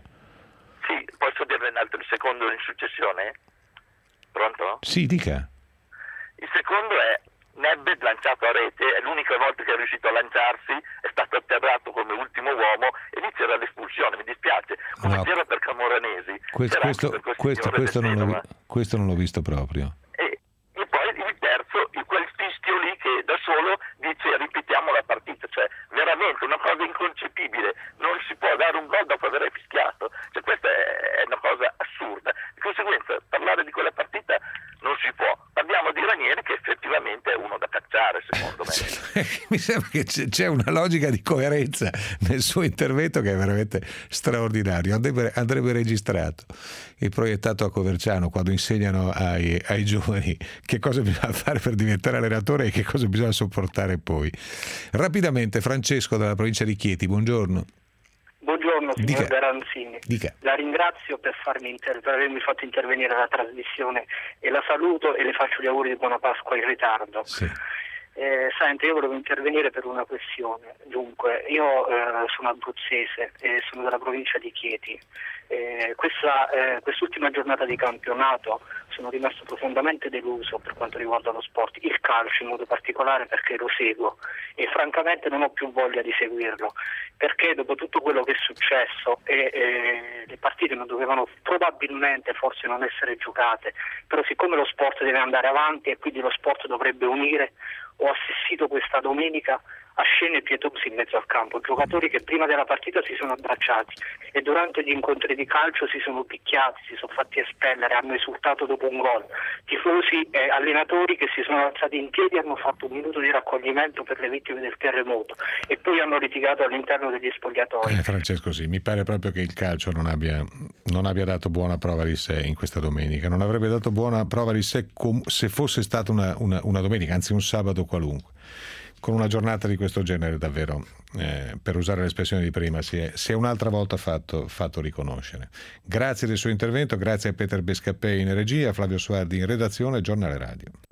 Sì, posso dirne un altro, il secondo in successione? Pronto? Sì, dica. Il secondo è Nedved lanciato a rete, è l'unica volta che è riuscito a lanciarsi, è stato atterrato come ultimo uomo e lì c'era l'espulsione, mi dispiace, come no. c'era per Camoranesi. Questo, questo, per questo, questo, non l'ho, questo non l'ho visto proprio. E, e poi il terzo, quel fischio lì che da solo dice ripetiamo la partita, cioè veramente una cosa inconcepibile, non si può dare un gol dopo aver fischiato, cioè questa è una cosa assurda, di conseguenza parlare di quella partita non si può. Parliamo di Ranieri che effettivamente è uno da cacciare, secondo me. Mi sembra che c'è una logica di coerenza nel suo intervento che è veramente straordinario, andrebbe, andrebbe registrato e proiettato a Coverciano quando insegnano ai, ai giovani che cosa bisogna fare per diventare allenatore e che cosa bisogna sopportare poi. Rapidamente Francesco dalla provincia di Chieti, buongiorno. Buongiorno signor Dica. Garanzini. Dica. La ringrazio per, farmi inter- per avermi fatto intervenire alla trasmissione e la saluto e le faccio gli auguri di buona Pasqua in ritardo. Sì. Eh, senti, io volevo intervenire per una questione. Dunque, io eh, sono abruzzese e sono della provincia di Chieti. Eh, questa, eh, quest'ultima giornata di campionato sono rimasto profondamente deluso per quanto riguarda lo sport, il calcio in modo particolare, perché lo seguo e francamente non ho più voglia di seguirlo, perché dopo tutto quello che è successo e eh, le partite non dovevano probabilmente forse non essere giocate, però siccome lo sport deve andare avanti e quindi lo sport dovrebbe unire, ho assistito questa domenica a scene pietose in mezzo al campo, giocatori che prima della partita si sono abbracciati e durante gli incontri di calcio si sono picchiati, si sono fatti espellere, hanno esultato dopo un gol, tifosi e allenatori che si sono alzati in piedi, hanno fatto un minuto di raccoglimento per le vittime del terremoto e poi hanno litigato all'interno degli spogliatoi. Eh, Francesco, sì, mi pare proprio che il calcio non abbia, non abbia dato buona prova di sé in questa domenica, non avrebbe dato buona prova di sé com- se fosse stata una, una, una domenica, anzi un sabato qualunque. Con una giornata di questo genere davvero, eh, per usare l'espressione di prima, si è, si è un'altra volta fatto, fatto riconoscere. Grazie del suo intervento, grazie a Peter Bescapè in regia, Flavio Suardi in redazione, Giornale Radio.